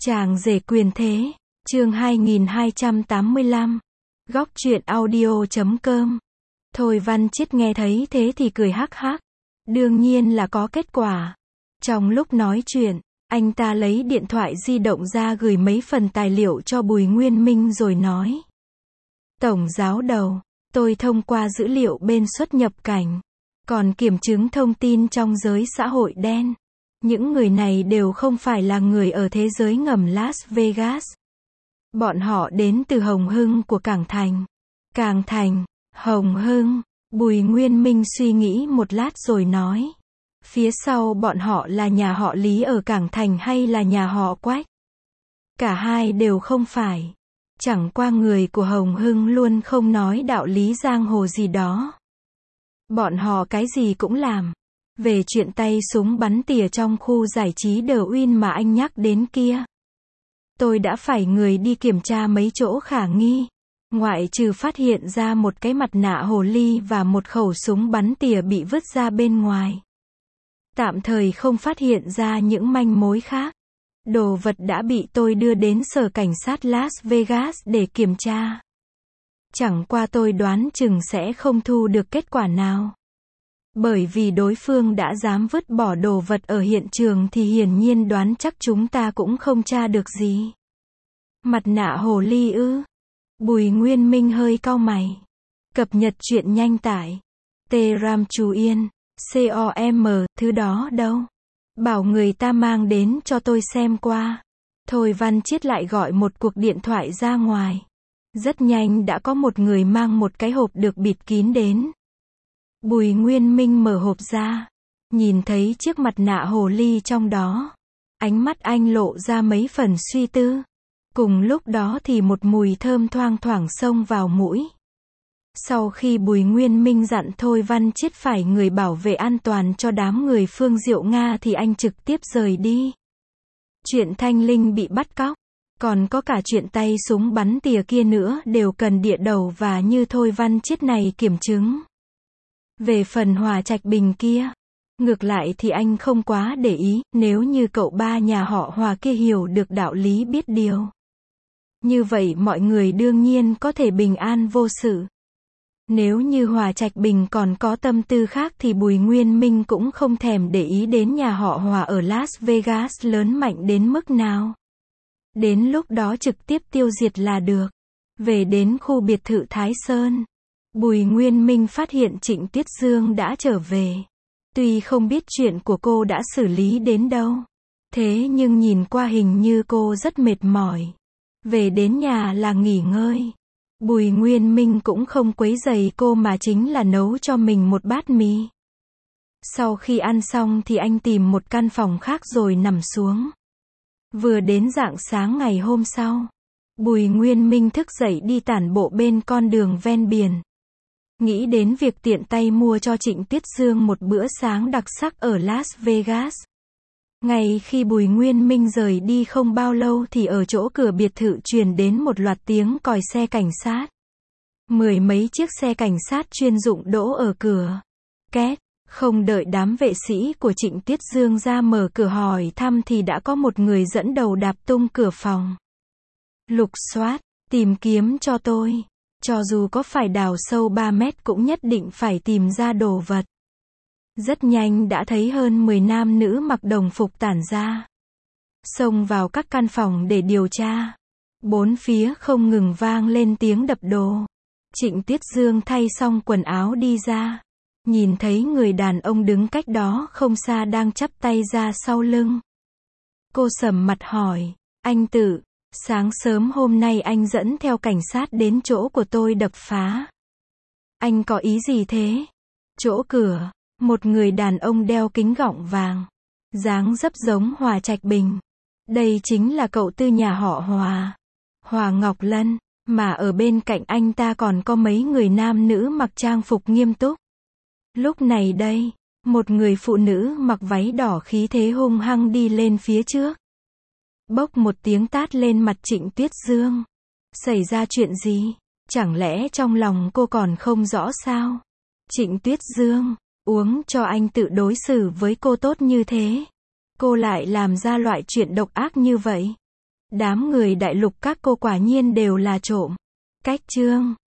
Chàng rể quyền thế, chương 2285, góc truyện audio.com. Thôi Văn Chiết nghe thấy thế thì cười hắc hắc. Đương nhiên là có kết quả. Trong lúc nói chuyện, anh ta lấy điện thoại di động ra gửi mấy phần tài liệu cho Bùi Nguyên Minh rồi nói. Tổng giáo đầu, tôi thông qua dữ liệu bên xuất nhập cảnh, còn kiểm chứng thông tin trong giới xã hội đen. Những người này đều không phải là người ở thế giới ngầm Las Vegas. Bọn họ đến từ Hồng Hưng của Cảng Thành. Cảng Thành, Hồng Hưng, Bùi Nguyên Minh suy nghĩ một lát rồi nói. Phía sau bọn họ là nhà họ Lý ở Cảng Thành hay là nhà họ Quách? Cả hai đều không phải. Chẳng qua người của Hồng Hưng luôn không nói đạo lý giang hồ gì đó. Bọn họ cái gì cũng làm. Về chuyện tay súng bắn tỉa trong khu giải trí The Win mà anh nhắc đến kia, tôi đã phải người đi kiểm tra mấy chỗ khả nghi. Ngoại trừ phát hiện ra một cái mặt nạ hồ ly và một khẩu súng bắn tỉa bị vứt ra bên ngoài, tạm thời không phát hiện ra những manh mối khác. Đồ vật đã bị tôi đưa đến sở cảnh sát Las Vegas để kiểm tra. Chẳng qua tôi đoán chừng sẽ không thu được kết quả nào. Bởi vì đối phương đã dám vứt bỏ đồ vật ở hiện trường thì hiển nhiên đoán chắc chúng ta cũng không tra được gì. Mặt nạ hồ ly ư? Bùi Nguyên Minh hơi cau mày. Cập nhật truyện nhanh tải. T-Ram Chú Yên. COM, thứ đó đâu? Bảo người ta mang đến cho tôi xem qua. Thôi Văn Chiết lại gọi một cuộc điện thoại ra ngoài. Rất nhanh đã có một người mang một cái hộp được bịt kín đến. Bùi Nguyên Minh mở hộp ra, nhìn thấy chiếc mặt nạ hồ ly trong đó. Ánh mắt anh lộ ra mấy phần suy tư. Cùng lúc đó thì một mùi thơm thoang thoảng xông vào mũi. Sau khi Bùi Nguyên Minh dặn Thôi Văn Chiết phải người bảo vệ an toàn cho đám người Phương Diệu Nga thì anh trực tiếp rời đi. Chuyện Thanh Linh bị bắt cóc, còn có cả chuyện tay súng bắn tỉa kia nữa đều cần địa đầu và như Thôi Văn Chiết này kiểm chứng. Về phần Hòa Trạch Bình kia, ngược lại thì anh không quá để ý, nếu như cậu ba nhà họ Hòa kia hiểu được đạo lý biết điều. Như vậy mọi người đương nhiên có thể bình an vô sự. Nếu như Hòa Trạch Bình còn có tâm tư khác thì Bùi Nguyên Minh cũng không thèm để ý đến nhà họ Hòa ở Las Vegas lớn mạnh đến mức nào. Đến lúc đó trực tiếp tiêu diệt là được. Về đến khu biệt thự Thái Sơn, Bùi Nguyên Minh phát hiện Trịnh Tuyết Dương đã trở về. Tuy không biết chuyện của cô đã xử lý đến đâu, thế nhưng nhìn qua hình như cô rất mệt mỏi. Về đến nhà là nghỉ ngơi. Bùi Nguyên Minh cũng không quấy rầy cô mà chính là nấu cho mình một bát mì. Sau khi ăn xong thì anh tìm một căn phòng khác rồi nằm xuống. Vừa đến rạng sáng ngày hôm sau, Bùi Nguyên Minh thức dậy đi tản bộ bên con đường ven biển. Nghĩ đến việc tiện tay mua cho Trịnh Tuyết Dương một bữa sáng đặc sắc ở Las Vegas. Ngay khi Bùi Nguyên Minh rời đi không bao lâu thì ở chỗ cửa biệt thự truyền đến một loạt tiếng còi xe cảnh sát. Mười mấy chiếc xe cảnh sát chuyên dụng đỗ ở cửa. Két, không đợi đám vệ sĩ của Trịnh Tuyết Dương ra mở cửa hỏi thăm thì đã có một người dẫn đầu đạp tung cửa phòng. Lục soát, tìm kiếm cho tôi. Cho dù có phải đào sâu 3 mét cũng nhất định phải tìm ra đồ vật. Rất nhanh đã thấy hơn 10 nam nữ mặc đồng phục tản ra. Xông vào các căn phòng để điều tra. Bốn phía không ngừng vang lên tiếng đập đồ. Trịnh Tuyết Dương thay xong quần áo đi ra. Nhìn thấy người đàn ông đứng cách đó không xa đang chắp tay ra sau lưng. Cô sầm mặt hỏi, anh Tự, sáng sớm hôm nay anh dẫn theo cảnh sát đến chỗ của tôi đập phá. Anh có ý gì thế? Chỗ cửa, một người đàn ông đeo kính gọng vàng, dáng dấp giống Hòa Trạch Bình. Đây chính là cậu Tư nhà họ Hòa, Hòa Ngọc Lân, mà ở bên cạnh anh ta còn có mấy người nam nữ mặc trang phục nghiêm túc. Lúc này đây, một người phụ nữ mặc váy đỏ khí thế hung hăng đi lên phía trước. Bốc một tiếng tát lên mặt Trịnh Tuyết Dương. Xảy ra chuyện gì? Chẳng lẽ trong lòng cô còn không rõ sao? Trịnh Tuyết Dương, uống cho anh Tự đối xử với cô tốt như thế. Cô lại làm ra loại chuyện độc ác như vậy. Đám người đại lục các cô quả nhiên đều là trộm. Cách chương